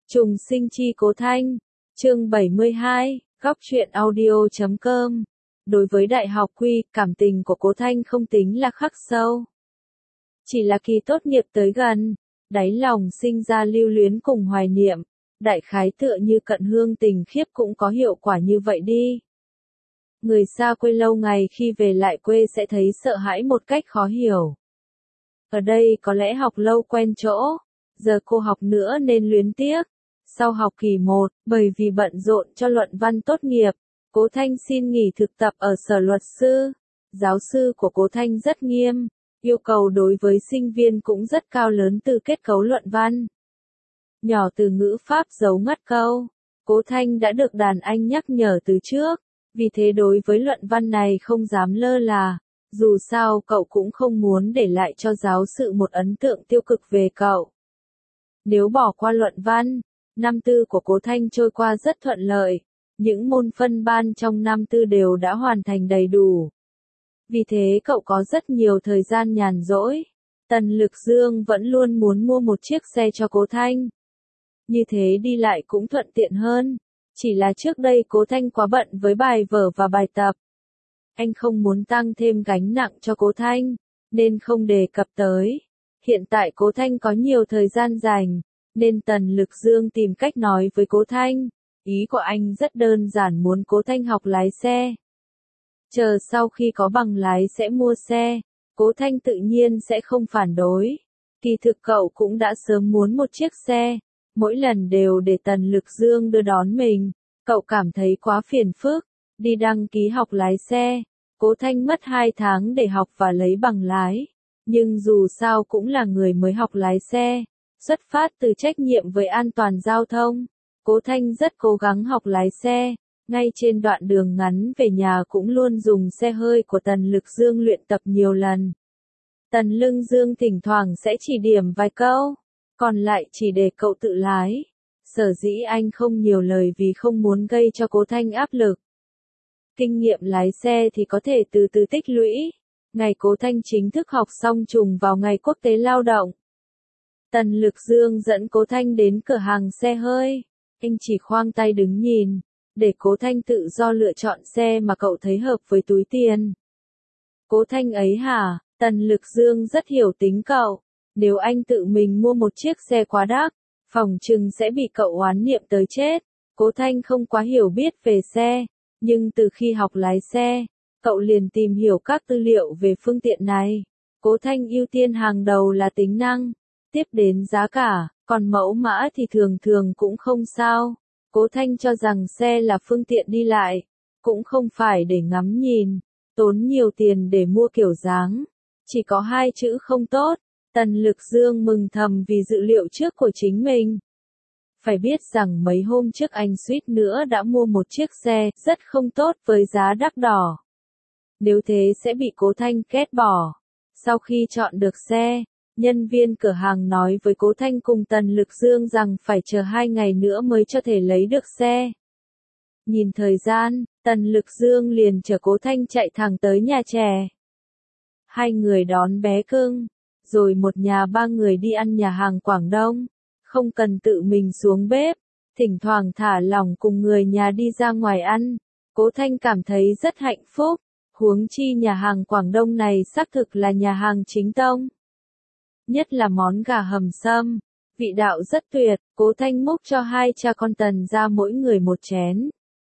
Trùng sinh chi Cố Thanh, chương 72, góc truyện audio.com. Đối với đại học quy, cảm tình của Cố Thanh không tính là khắc sâu. Chỉ là kỳ tốt nghiệp tới gần, đáy lòng sinh ra lưu luyến cùng hoài niệm, đại khái tựa như cận hương tình khiếp cũng có hiệu quả như vậy đi. Người xa quê lâu ngày khi về lại quê sẽ thấy sợ hãi một cách khó hiểu. Ở đây có lẽ học lâu quen chỗ, giờ cô học nữa nên luyến tiếc. Sau học kỳ 1, bởi vì bận rộn cho luận văn tốt nghiệp, Cố Thanh xin nghỉ thực tập ở sở luật sư. Giáo sư của Cố Thanh rất nghiêm, yêu cầu đối với sinh viên cũng rất cao lớn từ kết cấu luận văn. Nhỏ từ ngữ pháp dấu ngắt câu, Cố Thanh đã được đàn anh nhắc nhở từ trước, vì thế đối với luận văn này không dám lơ là, dù sao cậu cũng không muốn để lại cho giáo sư một ấn tượng tiêu cực về cậu. Nếu bỏ qua luận văn, năm tư của Cố Thanh trôi qua rất thuận lợi, những môn phân ban trong năm tư đều đã hoàn thành đầy đủ. Vì thế cậu có rất nhiều thời gian nhàn rỗi. Tần Lực Dương vẫn luôn muốn mua một chiếc xe cho Cố Thanh. Như thế đi lại cũng thuận tiện hơn. Chỉ là trước đây Cố Thanh quá bận với bài vở và bài tập. Anh không muốn tăng thêm gánh nặng cho Cố Thanh, nên không đề cập tới. Hiện tại Cố Thanh có nhiều thời gian rảnh, nên Tần Lực Dương tìm cách nói với Cố Thanh. Ý của anh rất đơn giản, muốn Cố Thanh học lái xe. Chờ sau khi có bằng lái sẽ mua xe, Cố Thanh tự nhiên sẽ không phản đối. Kỳ thực cậu cũng đã sớm muốn một chiếc xe, mỗi lần đều để Tần Lực Dương đưa đón mình, cậu cảm thấy quá phiền phức. Đi đăng ký học lái xe, Cố Thanh mất 2 tháng để học và lấy bằng lái. Nhưng dù sao cũng là người mới học lái xe, xuất phát từ trách nhiệm với an toàn giao thông, Cố Thanh rất cố gắng học lái xe, ngay trên đoạn đường ngắn về nhà cũng luôn dùng xe hơi của Tần Lực Dương luyện tập nhiều lần. Tần Lực Dương thỉnh thoảng sẽ chỉ điểm vài câu, còn lại chỉ để cậu tự lái. Sở dĩ anh không nhiều lời vì không muốn gây cho Cố Thanh áp lực. Kinh nghiệm lái xe thì có thể từ từ tích lũy. Ngày Cố Thanh chính thức học xong trùng vào ngày quốc tế lao động. Tần Lực Dương dẫn Cố Thanh đến cửa hàng xe hơi. Anh chỉ khoang tay đứng nhìn, để Cố Thanh tự do lựa chọn xe mà cậu thấy hợp với túi tiền. Cố Thanh ấy hả, Tần Lực Dương rất hiểu tính cậu. Nếu anh tự mình mua một chiếc xe quá đắt, phòng chừng sẽ bị cậu oán niệm tới chết. Cố Thanh không quá hiểu biết về xe, nhưng từ khi học lái xe, cậu liền tìm hiểu các tư liệu về phương tiện này. Cố Thanh ưu tiên hàng đầu là tính năng, tiếp đến giá cả, còn mẫu mã thì thường thường cũng không sao. Cố Thanh cho rằng xe là phương tiện đi lại, cũng không phải để ngắm nhìn, tốn nhiều tiền để mua kiểu dáng. Chỉ có 2 chữ không tốt. Tần Lực Dương mừng thầm vì dự liệu trước của chính mình. Phải biết rằng mấy hôm trước anh suýt nữa đã mua một chiếc xe rất không tốt với giá đắt đỏ. Nếu thế sẽ bị Cố Thanh ghét bỏ. Sau khi chọn được xe, nhân viên cửa hàng nói với Cố Thanh cùng Tần Lực Dương rằng phải chờ 2 ngày nữa mới cho thể lấy được xe. Nhìn thời gian, Tần Lực Dương liền chở Cố Thanh chạy thẳng tới nhà trẻ. Hai người đón bé cưng, rồi một nhà 3 người đi ăn nhà hàng Quảng Đông. Không cần tự mình xuống bếp, thỉnh thoảng thả lỏng cùng người nhà đi ra ngoài ăn. Cố Thanh cảm thấy rất hạnh phúc, huống chi nhà hàng Quảng Đông này xác thực là nhà hàng chính tông. Nhất là món gà hầm sâm, vị đạo rất tuyệt. Cố Thanh múc cho 2 cha con Tần ra mỗi người một chén.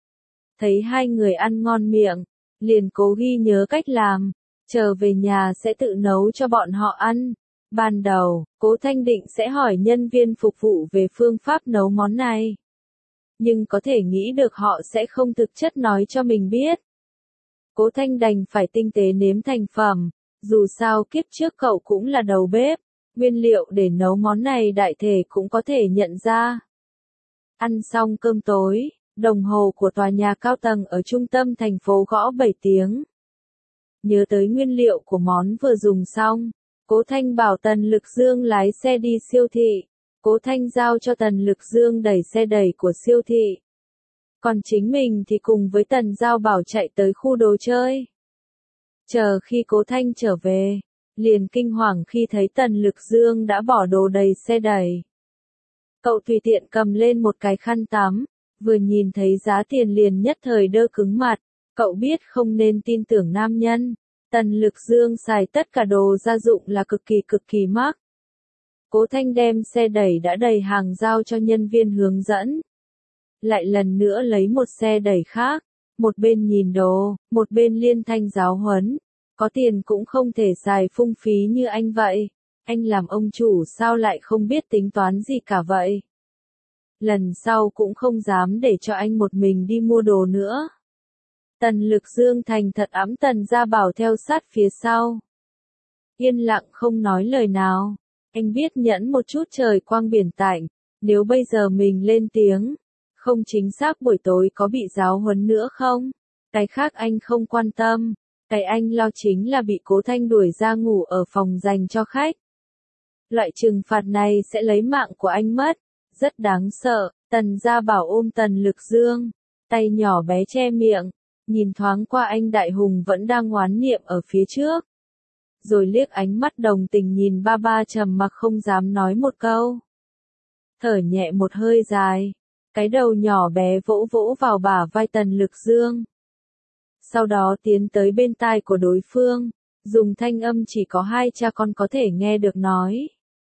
Thấy 2 người ăn ngon miệng, liền cố ghi nhớ cách làm, trở về nhà sẽ tự nấu cho bọn họ ăn. Ban đầu, Cố Thanh định sẽ hỏi nhân viên phục vụ về phương pháp nấu món này. Nhưng có thể nghĩ được họ sẽ không thực chất nói cho mình biết. Cố Thanh đành phải tinh tế nếm thành phẩm, dù sao kiếp trước cậu cũng là đầu bếp, nguyên liệu để nấu món này đại thể cũng có thể nhận ra. Ăn xong cơm tối, đồng hồ của tòa nhà cao tầng ở trung tâm thành phố gõ 7 tiếng. Nhớ tới nguyên liệu của món vừa dùng xong, Cố Thanh bảo Tần Lực Dương lái xe đi siêu thị. Cố Thanh giao cho Tần Lực Dương đẩy xe đẩy của siêu thị. Còn chính mình thì cùng với Tần Giao Bảo chạy tới khu đồ chơi. Chờ khi Cố Thanh trở về, liền kinh hoàng khi thấy Tần Lực Dương đã bỏ đồ đầy xe đẩy. Cậu tùy tiện cầm lên một cái khăn tắm, vừa nhìn thấy giá tiền liền nhất thời đơ cứng mặt, cậu biết không nên tin tưởng nam nhân. Tần Lực Dương xài tất cả đồ gia dụng là cực kỳ mắc. Cố Thanh đem xe đẩy đã đầy hàng giao cho nhân viên hướng dẫn. Lại lần nữa lấy một xe đẩy khác, một bên nhìn đồ, một bên liên thanh giáo huấn. Có tiền cũng không thể xài phung phí như anh vậy. Anh làm ông chủ sao lại không biết tính toán gì cả vậy? Lần sau cũng không dám để cho anh một mình đi mua đồ nữa. Tần Lực Dương thành thật ẵm Tần Gia Bảo theo sát phía sau. Yên lặng không nói lời nào. Anh biết nhẫn một chút trời quang biển tạnh. Nếu bây giờ mình lên tiếng, không chính xác buổi tối có bị giáo huấn nữa không? Cái khác anh không quan tâm. Cái anh lo chính là bị Cố Thanh đuổi ra ngủ ở phòng dành cho khách. Loại trừng phạt này sẽ lấy mạng của anh mất. Rất đáng sợ. Tần Gia Bảo ôm Tần Lực Dương, tay nhỏ bé che miệng, nhìn thoáng qua anh đại hùng vẫn đang oán niệm ở phía trước. Rồi liếc ánh mắt đồng tình nhìn ba ba trầm mặc không dám nói một câu. Thở nhẹ một hơi dài, cái đầu nhỏ bé vỗ vỗ vào bả vai Tần Lực Dương. Sau đó tiến tới bên tai của đối phương, dùng thanh âm chỉ có hai cha con có thể nghe được nói.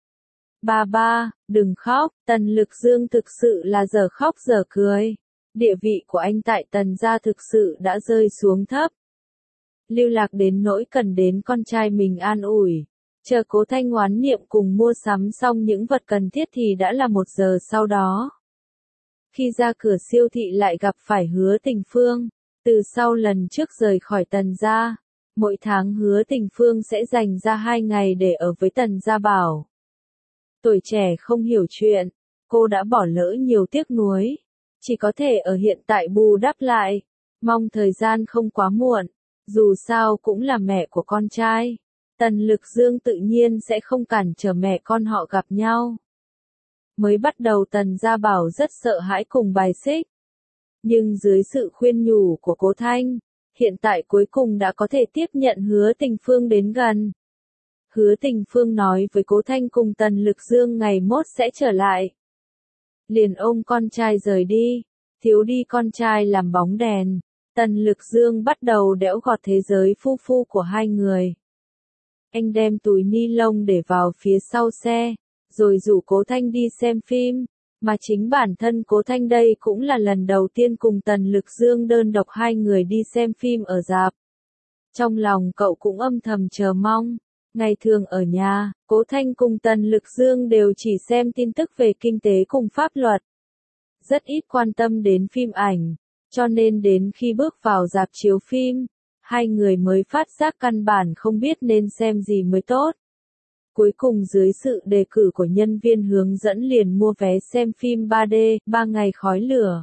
Ba ba, đừng khóc, Tần Lực Dương thực sự là giờ khóc giờ cười. Địa vị của anh tại Tần gia thực sự đã rơi xuống thấp. Lưu Lạc đến nỗi cần đến con trai mình an ủi. Chờ Cố Thanh oán niệm cùng mua sắm xong những vật cần thiết thì đã là 1 giờ sau đó. Khi ra cửa siêu thị lại gặp phải Hứa Tình Phương. Từ sau lần trước rời khỏi Tần gia, mỗi tháng Hứa Tình Phương sẽ dành ra 2 ngày để ở với Tần Gia Bảo. Tuổi trẻ không hiểu chuyện, cô đã bỏ lỡ nhiều tiếc nuối. Chỉ có thể ở hiện tại bù đắp lại. Mong thời gian không quá muộn. Dù sao cũng là mẹ của con trai. Tần Lực Dương tự nhiên sẽ không cản trở mẹ con họ gặp nhau. Mới bắt đầu Tần Gia Bảo rất sợ hãi cùng bài xích. Nhưng dưới sự khuyên nhủ của Cố Thanh, hiện tại cuối cùng đã có thể tiếp nhận Hứa Tình Phương đến gần. Hứa Tình Phương nói với Cố Thanh cùng Tần Lực Dương ngày mốt sẽ trở lại. Liền ôm con trai rời đi, thiếu đi con trai làm bóng đèn. Tần Lực Dương bắt đầu đẽo gọt thế giới phu phu của hai người. Anh đem túi ni lông để vào phía sau xe, rồi rủ Cố Thanh đi xem phim, mà chính bản thân Cố Thanh đây cũng là lần đầu tiên cùng Tần Lực Dương đơn độc hai người đi xem phim ở rạp. Trong lòng cậu cũng âm thầm chờ mong. Ngày thường ở nhà, Cố Thanh cùng Tần Lực Dương đều chỉ xem tin tức về kinh tế cùng pháp luật. Rất ít quan tâm đến phim ảnh, cho nên đến khi bước vào rạp chiếu phim, hai người mới phát giác căn bản không biết nên xem gì mới tốt. Cuối cùng dưới sự đề cử của nhân viên hướng dẫn liền mua vé xem phim 3D, 3 ngày khói lửa.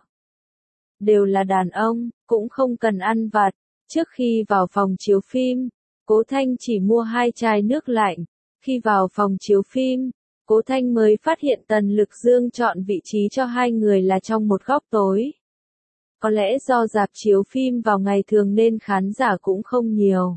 Đều là đàn ông, cũng không cần ăn vặt. Trước khi vào phòng chiếu phim, Cố Thanh chỉ mua 2 chai nước lạnh. Khi vào phòng chiếu phim, Cố Thanh mới phát hiện Tần Lực Dương chọn vị trí cho hai người là trong một góc tối. Có lẽ do rạp chiếu phim vào ngày thường nên khán giả cũng không nhiều.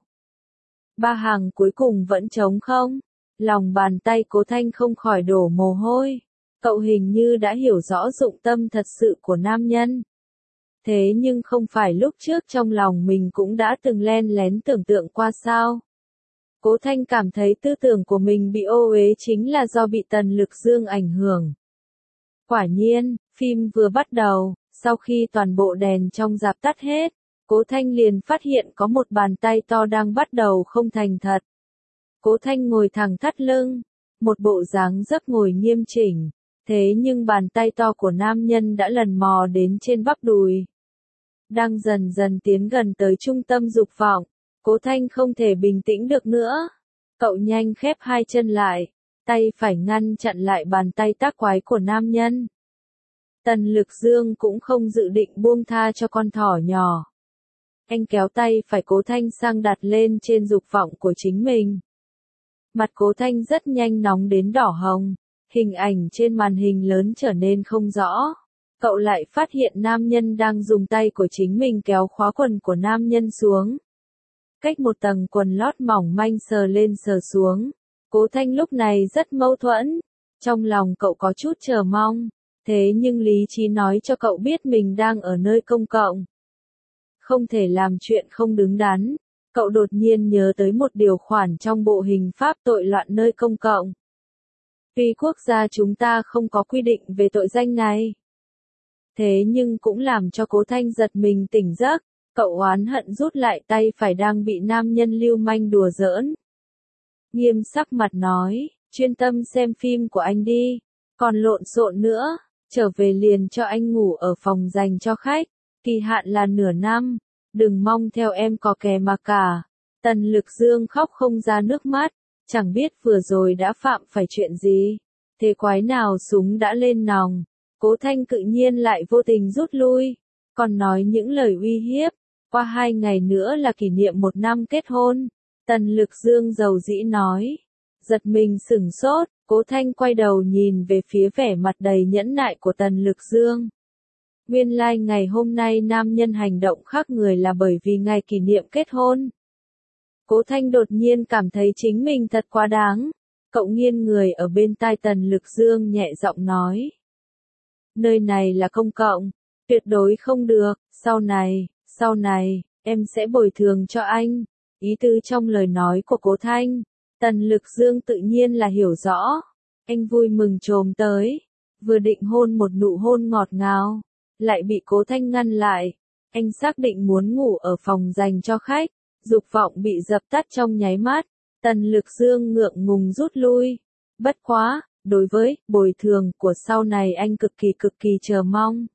3 hàng cuối cùng vẫn trống không. Lòng bàn tay Cố Thanh không khỏi đổ mồ hôi. Cậu hình như đã hiểu rõ dụng tâm thật sự của nam nhân. Thế nhưng không phải lúc trước trong lòng mình cũng đã từng len lén tưởng tượng qua sao? Cố Thanh cảm thấy tư tưởng của mình bị ô uế chính là do bị Tần Lực Dương ảnh hưởng. Quả nhiên, phim vừa bắt đầu, sau khi toàn bộ đèn trong rạp tắt hết, Cố Thanh liền phát hiện có một bàn tay to đang bắt đầu không thành thật. Cố Thanh ngồi thẳng thắt lưng, một bộ dáng rất ngồi nghiêm chỉnh, thế nhưng bàn tay to của nam nhân đã lần mò đến trên bắp đùi. Đang dần dần tiến gần tới trung tâm dục vọng, Cố Thanh không thể bình tĩnh được nữa. Cậu nhanh khép 2 chân lại, tay phải ngăn chặn lại bàn tay tác quái của nam nhân. Tần Lực Dương cũng không dự định buông tha cho con thỏ nhỏ. Anh kéo tay phải Cố Thanh sang đặt lên trên dục vọng của chính mình. Mặt Cố Thanh rất nhanh nóng đến đỏ hồng, hình ảnh trên màn hình lớn trở nên không rõ. Cậu lại phát hiện nam nhân đang dùng tay của chính mình kéo khóa quần của nam nhân xuống. Cách một tầng quần lót mỏng manh sờ lên sờ xuống. Cố Thanh lúc này rất mâu thuẫn. Trong lòng cậu có chút chờ mong, thế nhưng lý trí nói cho cậu biết mình đang ở nơi công cộng. Không thể làm chuyện không đứng đắn, cậu đột nhiên nhớ tới một điều khoản trong bộ hình pháp tội loạn nơi công cộng. Tuy quốc gia chúng ta không có quy định về tội danh này, thế nhưng cũng làm cho Cố Thanh giật mình tỉnh giấc, cậu oán hận rút lại tay phải đang bị nam nhân lưu manh đùa giỡn. Nghiêm sắc mặt nói, chuyên tâm xem phim của anh đi, còn lộn xộn nữa, trở về liền cho anh ngủ ở phòng dành cho khách, kỳ hạn là nửa năm, đừng mong theo em có kè mà cả. Tần Lực Dương khóc không ra nước mắt, chẳng biết vừa rồi đã phạm phải chuyện gì, thế quái nào súng đã lên nòng. Cố Thanh tự nhiên lại vô tình rút lui, còn nói những lời uy hiếp, qua 2 ngày nữa là kỷ niệm 1 năm kết hôn. Tần Lực Dương dầu dĩ nói, giật mình sửng sốt, Cố Thanh quay đầu nhìn về phía vẻ mặt đầy nhẫn nại của Tần Lực Dương. Nguyên lai ngày hôm nay nam nhân hành động khác người là bởi vì ngày kỷ niệm kết hôn. Cố Thanh đột nhiên cảm thấy chính mình thật quá đáng, cậu nghiêng người ở bên tai Tần Lực Dương nhẹ giọng nói. Nơi này là công cộng, tuyệt đối không được, sau này, em sẽ bồi thường cho anh. Ý tứ trong lời nói của Cố Thanh, Tần Lực Dương tự nhiên là hiểu rõ. Anh vui mừng chồm tới, vừa định hôn một nụ hôn ngọt ngào, lại bị Cố Thanh ngăn lại. Anh xác định muốn ngủ ở phòng dành cho khách, dục vọng bị dập tắt trong nháy mắt. Tần Lực Dương ngượng ngùng rút lui. Bất quá, đối với bồi thường của sau này anh cực kỳ chờ mong.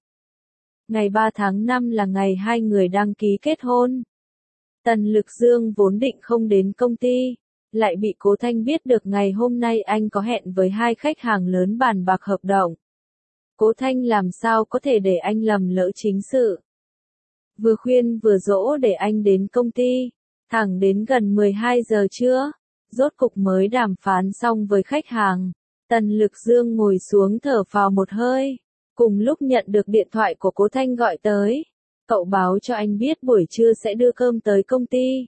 Ngày 3 tháng 5 là ngày hai người đăng ký kết hôn. Tần Lực Dương vốn định không đến công ty, lại bị Cố Thanh biết được ngày hôm nay anh có hẹn với 2 khách hàng lớn bàn bạc hợp đồng. Cố Thanh làm sao có thể để anh lầm lỡ chính sự. Vừa khuyên vừa dỗ để anh đến công ty, thẳng đến gần 12 giờ trưa, rốt cục mới đàm phán xong với khách hàng. Tần Lực Dương ngồi xuống thở phào một hơi, cùng lúc nhận được điện thoại của Cố Thanh gọi tới. Cậu báo cho anh biết buổi trưa sẽ đưa cơm tới công ty.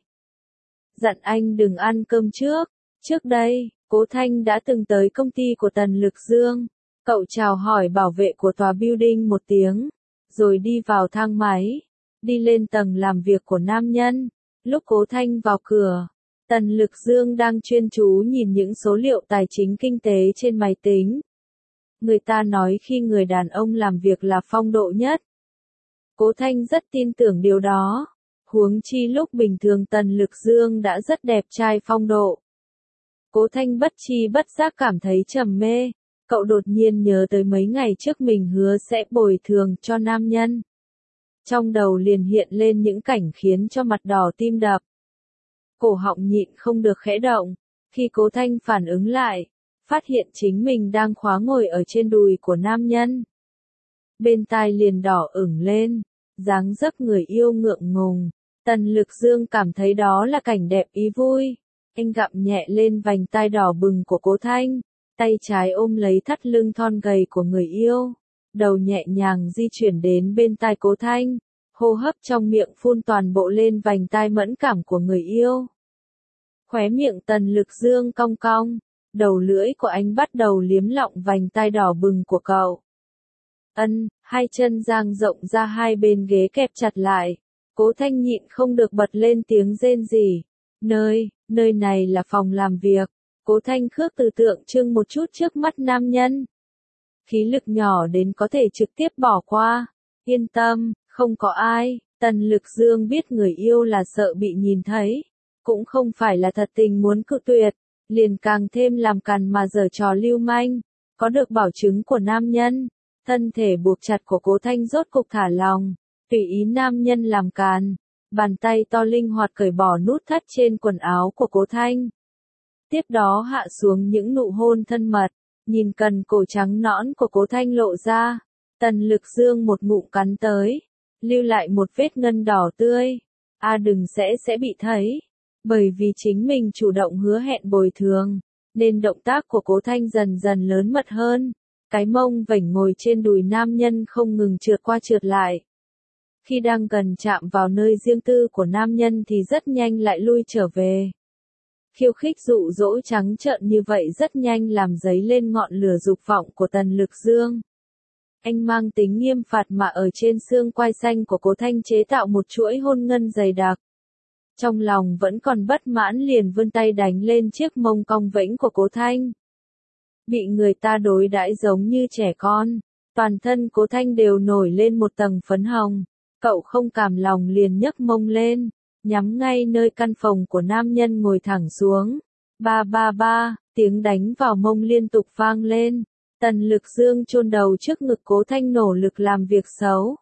Dặn anh đừng ăn cơm trước. Trước đây, Cố Thanh đã từng tới công ty của Tần Lực Dương. Cậu chào hỏi bảo vệ của tòa building một tiếng, rồi đi vào thang máy, đi lên tầng làm việc của nam nhân. Lúc Cố Thanh vào cửa, Tần Lực Dương đang chuyên chú nhìn những số liệu tài chính kinh tế trên máy tính. Người ta nói khi người đàn ông làm việc là phong độ nhất. Cố Thanh rất tin tưởng điều đó. Huống chi lúc bình thường Tần Lực Dương đã rất đẹp trai phong độ. Cố Thanh bất chi bất giác cảm thấy trầm mê. Cậu đột nhiên nhớ tới mấy ngày trước mình hứa sẽ bồi thường cho nam nhân. Trong đầu liền hiện lên những cảnh khiến cho mặt đỏ tim đập. Cổ họng nhịn không được khẽ động. Khi Cố Thanh phản ứng lại, phát hiện chính mình đang khóa ngồi ở trên đùi của nam nhân. Bên tai liền đỏ ửng lên, dáng dấp người yêu ngượng ngùng. Tần Lực Dương cảm thấy đó là cảnh đẹp ý vui. Anh gặm nhẹ lên vành tai đỏ bừng của Cố Thanh, tay trái ôm lấy thắt lưng thon gầy của người yêu, đầu nhẹ nhàng di chuyển đến bên tai Cố Thanh, hô hấp trong miệng phun toàn bộ lên vành tai mẫn cảm của người yêu. Khóe miệng Tần Lực Dương cong cong, đầu lưỡi của anh bắt đầu liếm lọng vành tai đỏ bừng của cậu. Hai chân dang rộng ra hai bên ghế kẹp chặt lại. Cố Thanh nhịn không được bật lên tiếng rên rỉ. Nơi này là phòng làm việc. Cố Thanh khước từ tượng trưng một chút trước mắt nam nhân. Khí lực nhỏ đến có thể trực tiếp bỏ qua. Yên tâm, không có ai. Tần Lực Dương biết người yêu là sợ bị nhìn thấy. Cũng không phải là thật tình muốn cự tuyệt. Liền càng thêm làm càn mà giở trò lưu manh. Có được bảo chứng của nam nhân. Thân thể buộc chặt của Cố Thanh rốt cục thả lòng. Tùy ý nam nhân làm càn. Bàn tay to linh hoạt cởi bỏ nút thắt trên quần áo của Cố Thanh. Tiếp đó hạ xuống những nụ hôn thân mật. Nhìn cần cổ trắng nõn của Cố Thanh lộ ra. Tần Lực Dương một ngụm cắn tới. Lưu lại một vết ngân đỏ tươi. Đừng sẽ bị thấy. Bởi vì chính mình chủ động hứa hẹn bồi thường. Nên động tác của Cố Thanh dần dần lớn mật hơn. Cái mông vểnh ngồi trên đùi nam nhân không ngừng trượt qua trượt lại. Khi đang gần chạm vào nơi riêng tư của nam nhân thì rất nhanh lại lui trở về. Khiêu khích dụ dỗ trắng trợn như vậy rất nhanh làm dấy lên ngọn lửa dục vọng của Tần Lực Dương. Anh mang tính nghiêm phạt mà ở trên xương quai xanh của Cố Thanh chế tạo một chuỗi hôn ngân dày đặc. Trong lòng vẫn còn bất mãn liền vươn tay đánh lên chiếc mông cong vĩnh của Cố Thanh. Bị người ta đối đãi giống như trẻ con, toàn thân Cố Thanh đều nổi lên một tầng phấn hồng. Cậu không cam lòng liền nhấc mông lên, nhắm ngay nơi căn phòng của nam nhân ngồi thẳng xuống. Ba ba ba, tiếng đánh vào mông liên tục vang lên. Tần Lực Dương chôn đầu trước ngực Cố Thanh nỗ lực làm việc xấu.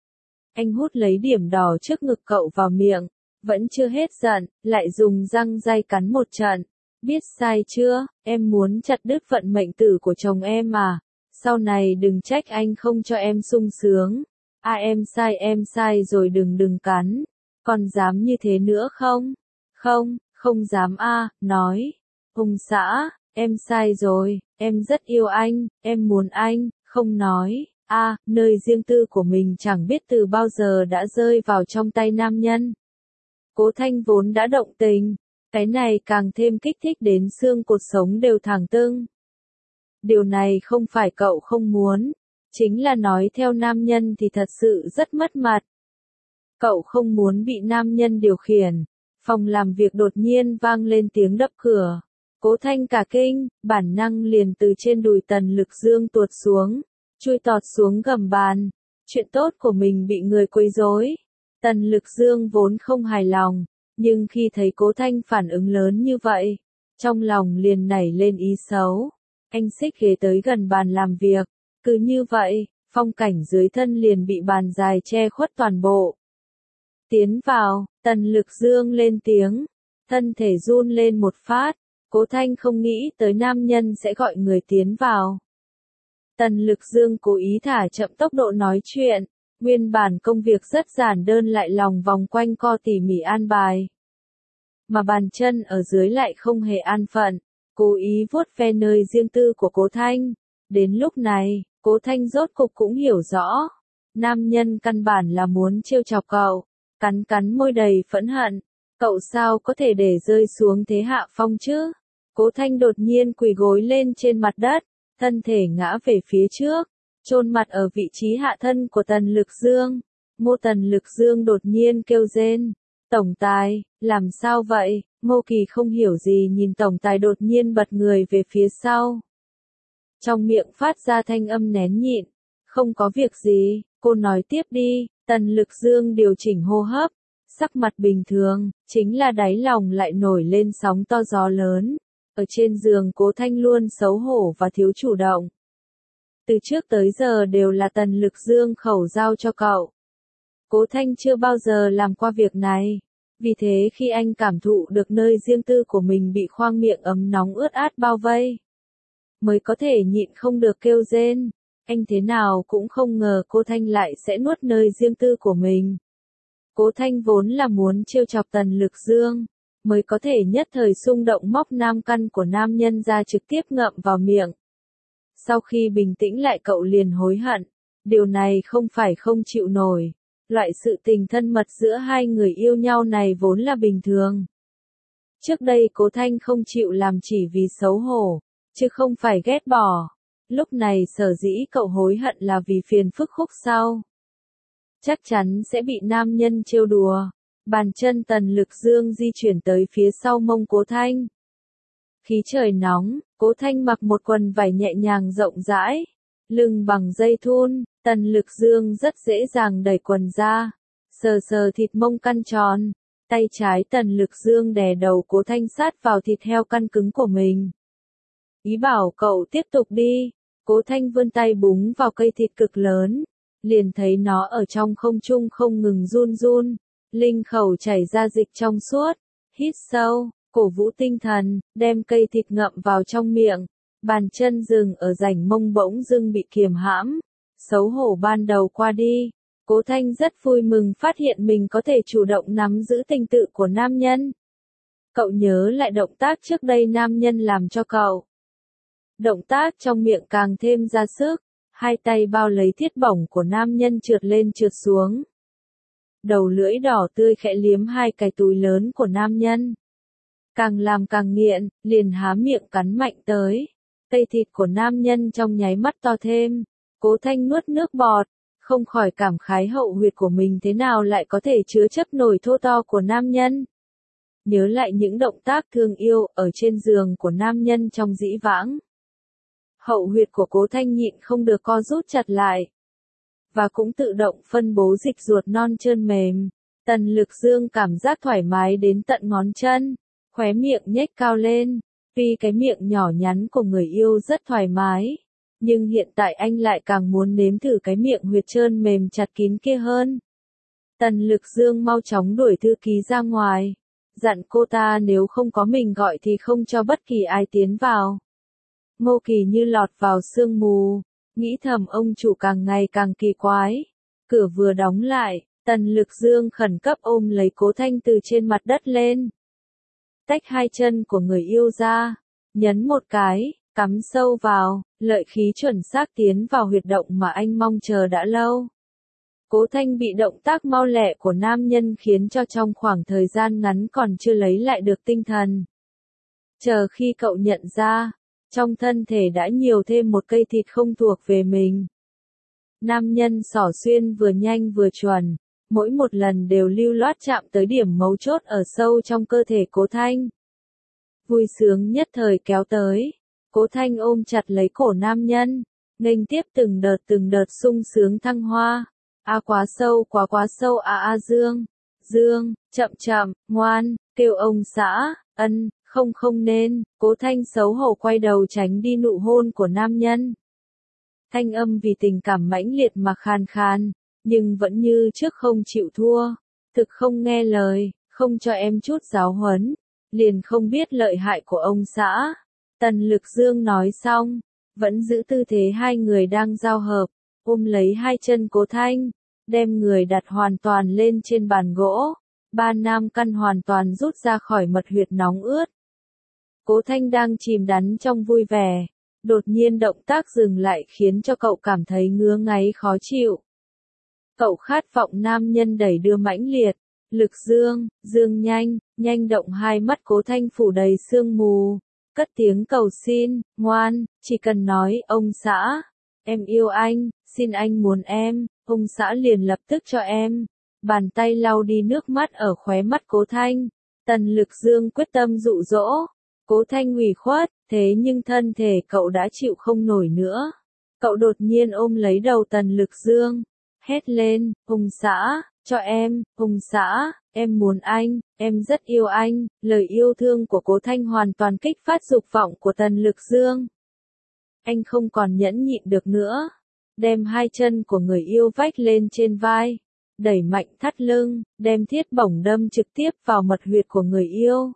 Anh hút lấy điểm đỏ trước ngực cậu vào miệng, vẫn chưa hết giận, lại dùng răng ray cắn một trận. Biết sai chưa, em muốn chặt đứt vận mệnh tử của chồng em à, sau này đừng trách anh không cho em sung sướng. À em sai rồi đừng cắn, còn dám như thế nữa không? Không dám à, nói. Ông xã, em sai rồi, em rất yêu anh, em muốn anh, không nói. À, nơi riêng tư của mình chẳng biết từ bao giờ đã rơi vào trong tay nam nhân. Cố Thanh vốn đã động tình, cái này càng thêm kích thích đến xương cột sống đều thẳng tưng. Điều này không phải cậu không muốn, chính là nói theo nam nhân thì thật sự rất mất mặt. Cậu không muốn bị nam nhân điều khiển. Phòng làm việc đột nhiên vang lên tiếng đập cửa. Cố Thanh cả kinh, bản năng liền từ trên đùi Tần Lực Dương tuột xuống, chui tọt xuống gầm bàn. Chuyện tốt của mình bị người quấy rối. Tần Lực Dương vốn không hài lòng, nhưng khi thấy Cố Thanh phản ứng lớn như vậy, trong lòng liền nảy lên ý xấu. Anh xích ghế tới gần bàn làm việc, cứ như vậy, phong cảnh dưới thân liền bị bàn dài che khuất toàn bộ. Tiến vào, Tần Lực Dương lên tiếng, thân thể run lên một phát, Cố Thanh không nghĩ tới nam nhân sẽ gọi người tiến vào. Tần Lực Dương cố ý thả chậm tốc độ nói chuyện, nguyên bản công việc rất giản đơn lại lòng vòng quanh co tỉ mỉ an bài. Mà bàn chân ở dưới lại không hề an phận, cố ý vuốt ve nơi riêng tư của Cố Thanh. Đến lúc này, Cố Thanh rốt cục cũng hiểu rõ, nam nhân căn bản là muốn trêu chọc cậu, cắn môi đầy phẫn hận, cậu sao có thể để rơi xuống thế hạ phong chứ? Cố Thanh đột nhiên quỳ gối lên trên mặt đất, thân thể ngã về phía trước, chôn mặt ở vị trí hạ thân của Tần Lực Dương. Mô Tần Lực Dương đột nhiên kêu rên, tổng tài, làm sao vậy? Ngô Kỳ không hiểu gì nhìn tổng tài đột nhiên bật người về phía sau. Trong miệng phát ra thanh âm nén nhịn, không có việc gì, cô nói tiếp đi. Tần Lực Dương điều chỉnh hô hấp, sắc mặt bình thường, chính là đáy lòng lại nổi lên sóng to gió lớn. Ở trên giường Cố Thanh luôn xấu hổ và thiếu chủ động. Từ trước tới giờ đều là Tần Lực Dương khẩu giao cho cậu. Cố Thanh chưa bao giờ làm qua việc này. Vì thế khi anh cảm thụ được nơi riêng tư của mình bị khoang miệng ấm nóng ướt át bao vây, mới có thể nhịn không được kêu rên. Anh thế nào cũng không ngờ Cố Thanh lại sẽ nuốt nơi riêng tư của mình. Cố Thanh vốn là muốn trêu chọc Tần Lực Dương, mới có thể nhất thời xung động móc nam căn của nam nhân ra trực tiếp ngậm vào miệng. Sau khi bình tĩnh lại cậu liền hối hận, điều này không phải không chịu nổi. Loại sự tình thân mật giữa hai người yêu nhau này vốn là bình thường. Trước đây Cố Thanh không chịu làm chỉ vì xấu hổ, chứ không phải ghét bỏ. Lúc này sở dĩ cậu hối hận là vì phiền phức khúc sau. Chắc chắn sẽ bị nam nhân trêu đùa. Bàn chân Tần Lực Dương di chuyển tới phía sau mông Cố Thanh. Khí trời nóng, Cố Thanh mặc một quần vải nhẹ nhàng rộng rãi, lưng bằng dây thun. Tần Lực Dương rất dễ dàng đẩy quần ra, sờ sờ thịt mông căn tròn, tay trái Tần Lực Dương đè đầu Cố Thanh sát vào thịt heo căn cứng của mình. Ý bảo cậu tiếp tục đi. Cố Thanh vươn tay búng vào cây thịt cực lớn, liền thấy nó ở trong không trung không ngừng run run, linh khẩu chảy ra dịch trong suốt. Hít sâu, cổ vũ tinh thần, đem cây thịt ngậm vào trong miệng, bàn chân dừng ở rãnh mông bỗng dưng bị kiềm hãm. Xấu hổ ban đầu qua đi, Cố Thanh rất vui mừng phát hiện mình có thể chủ động nắm giữ tình tự của nam nhân. Cậu nhớ lại động tác trước đây nam nhân làm cho cậu. Động tác trong miệng càng thêm ra sức, hai tay bao lấy thiết bổng của nam nhân trượt lên trượt xuống. Đầu lưỡi đỏ tươi khẽ liếm hai cái túi lớn của nam nhân. càng làm càng nghiện, liền há miệng cắn mạnh tới. Cây thịt của nam nhân trong nháy mắt to thêm, Cố Thanh nuốt nước bọt, không khỏi cảm khái hậu huyệt của mình thế nào lại có thể chứa chấp nổi thô to của nam nhân. Nhớ lại những động tác thương yêu ở trên giường của nam nhân trong dĩ vãng. Hậu huyệt của Cố Thanh nhịn không được co rút chặt lại. Và cũng tự động phân bố dịch ruột non trơn mềm. Tần Lực Dương cảm giác thoải mái đến tận ngón chân, khóe miệng nhếch cao lên. Vì cái miệng nhỏ nhắn của người yêu rất thoải mái. Nhưng hiện tại anh lại càng muốn nếm thử cái miệng huyệt trơn mềm chặt kín kia hơn. Tần Lực Dương mau chóng đuổi thư ký ra ngoài. Dặn cô ta nếu không có mình gọi thì không cho bất kỳ ai tiến vào. Ngô Kỳ như lọt vào sương mù, nghĩ thầm ông chủ càng ngày càng kỳ quái. Cửa vừa đóng lại, Tần Lực Dương khẩn cấp ôm lấy Cố Thanh từ trên mặt đất lên. Tách hai chân của người yêu ra, nhấn một cái, cắm sâu vào, lợi khí chuẩn xác tiến vào huyệt động mà anh mong chờ đã lâu. Cố Thanh bị động tác mau lẹ của nam nhân khiến cho trong khoảng thời gian ngắn còn chưa lấy lại được tinh thần. Chờ khi cậu nhận ra, trong thân thể đã nhiều thêm một cây thịt không thuộc về mình. Nam nhân xỏ xuyên vừa nhanh vừa chuẩn, mỗi một lần đều lưu loát chạm tới điểm mấu chốt ở sâu trong cơ thể Cố Thanh. Vui sướng nhất thời kéo tới, Cố Thanh ôm chặt lấy cổ nam nhân, nghênh tiếp từng đợt sung sướng thăng hoa. Quá sâu quá sâu Dương, Dương, chậm, ngoan, kêu ông xã, không nên, Cố Thanh xấu hổ quay đầu tránh đi nụ hôn của nam nhân. Thanh âm vì tình cảm mãnh liệt mà khàn khàn, nhưng vẫn như trước không chịu thua, thực không nghe lời, không cho em chút giáo huấn, liền không biết lợi hại của ông xã. Tần Lực Dương nói xong, vẫn giữ tư thế hai người đang giao hợp, ôm lấy hai chân Cố Thanh, đem người đặt hoàn toàn lên trên bàn gỗ, ba nam căn hoàn toàn rút ra khỏi mật huyệt nóng ướt. Cố Thanh đang chìm đắm trong vui vẻ, đột nhiên động tác dừng lại khiến cho cậu cảm thấy ngứa ngáy khó chịu. Cậu khát vọng nam nhân đẩy đưa mãnh liệt, Lực Dương nhanh động hai mắt Cố Thanh phủ đầy sương mù, cất tiếng cầu xin, ngoan, chỉ cần nói ông xã, em yêu anh, xin anh muốn em, ông xã liền lập tức cho em. Bàn tay lau đi nước mắt ở khóe mắt Cố Thanh, Tần Lực Dương quyết tâm dụ dỗ. Cố Thanh ủy khuất, thế nhưng thân thể cậu đã chịu không nổi nữa. Cậu đột nhiên ôm lấy đầu Tần Lực Dương, hét lên, ông xã, cho em, ông xã, em muốn anh, em rất yêu anh. Lời yêu thương của Cố Thanh hoàn toàn kích phát dục vọng của Tần Lực Dương. Anh không còn nhẫn nhịn được nữa, đem hai chân của người yêu vách lên trên vai, đẩy mạnh thắt lưng, đem thiết bổng đâm trực tiếp vào mật huyệt của người yêu.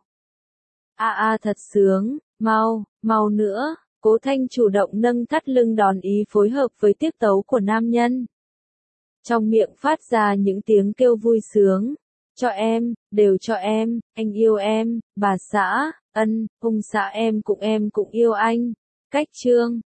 Thật sướng, mau nữa, Cố Thanh chủ động nâng thắt lưng đòn ý phối hợp với tiết tấu của nam nhân. Trong miệng phát ra những tiếng kêu vui sướng, cho em, đều cho em, anh yêu em, bà xã, ông xã em cũng yêu anh. Cách chương